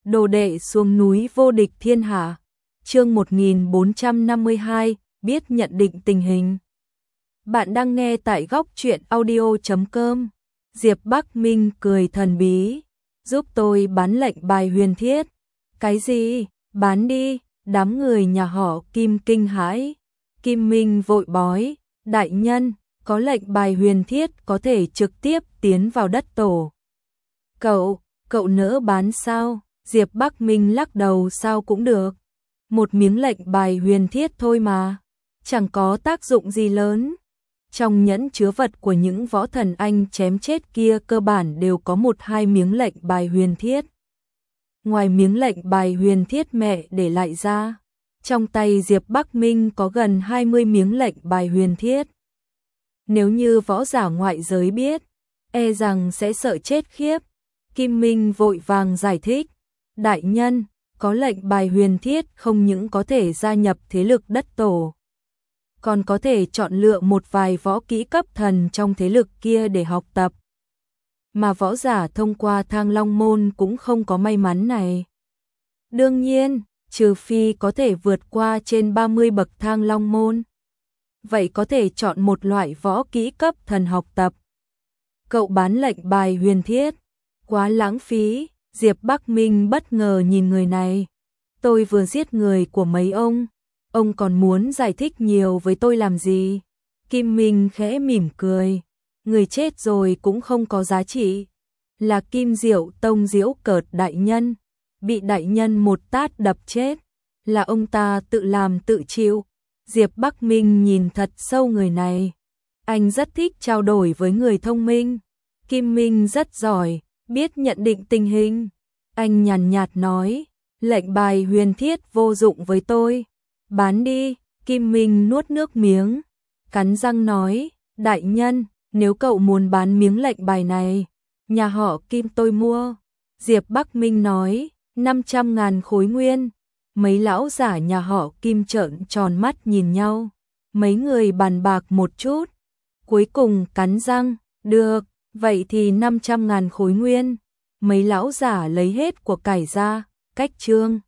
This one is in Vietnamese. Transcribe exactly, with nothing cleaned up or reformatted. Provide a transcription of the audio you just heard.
Đồ đệ xuống núi vô địch thiên hạ. Chương một nghìn bốn trăm năm mươi hai, biết nhận định tình hình. Bạn đang nghe tại góc truyện audio chấm com. Diệp Bắc Minh cười thần bí, giúp tôi bán lệnh bài huyền thiết. Cái gì? Bán đi. Đám người nhà họ Kim kinh hãi. Kim Minh vội bói, đại nhân, có lệnh bài huyền thiết có thể trực tiếp tiến vào đất tổ. Cậu, cậu nỡ bán sao? Diệp Bắc Minh lắc đầu, sao cũng được. Một miếng lệnh bài huyền thiết thôi mà, chẳng có tác dụng gì lớn. Trong nhẫn chứa vật của những võ thần anh chém chết kia cơ bản đều có một hai miếng lệnh bài huyền thiết. Ngoài miếng lệnh bài huyền thiết mẹ để lại ra, trong tay Diệp Bắc Minh có gần hai mươi miếng lệnh bài huyền thiết. Nếu như võ giả ngoại giới biết, e rằng sẽ sợ chết khiếp. Kim Minh vội vàng giải thích, đại nhân, có lệnh bài huyền thiết không những có thể gia nhập thế lực đất tổ, còn có thể chọn lựa một vài võ kỹ cấp thần trong thế lực kia để học tập. Mà võ giả thông qua Thang Long Môn cũng không có may mắn này. Đương nhiên, trừ phi có thể vượt qua trên ba mươi bậc Thang Long Môn. Vậy có thể chọn một loại võ kỹ cấp thần học tập. Cậu bán lệnh bài huyền thiết, quá lãng phí. Diệp Bắc Minh bất ngờ nhìn người này. Tôi vừa giết người của mấy ông, ông còn muốn giải thích nhiều với tôi làm gì? Kim Minh khẽ mỉm cười, người chết rồi cũng không có giá trị. Là Kim Diệu Tông giễu cợt đại nhân, bị đại nhân một tát đập chết, là ông ta tự làm tự chịu. Diệp Bắc Minh nhìn thật sâu người này. Anh rất thích trao đổi với người thông minh. Kim Minh rất giỏi, biết nhận định tình hình. Anh nhàn nhạt nói, lệnh bài huyền thiết vô dụng với tôi, bán đi. Kim Minh nuốt nước miếng, cắn răng nói, đại nhân, nếu cậu muốn bán miếng lệnh bài này, nhà họ Kim tôi mua. Diệp Bắc Minh nói, năm trăm ngàn khối nguyên. Mấy lão giả nhà họ Kim trợn tròn mắt nhìn nhau, mấy người bàn bạc một chút, cuối cùng cắn răng, được, vậy thì năm trăm ngàn khối nguyên. Mấy lão giả lấy hết của cải ra, cách trương.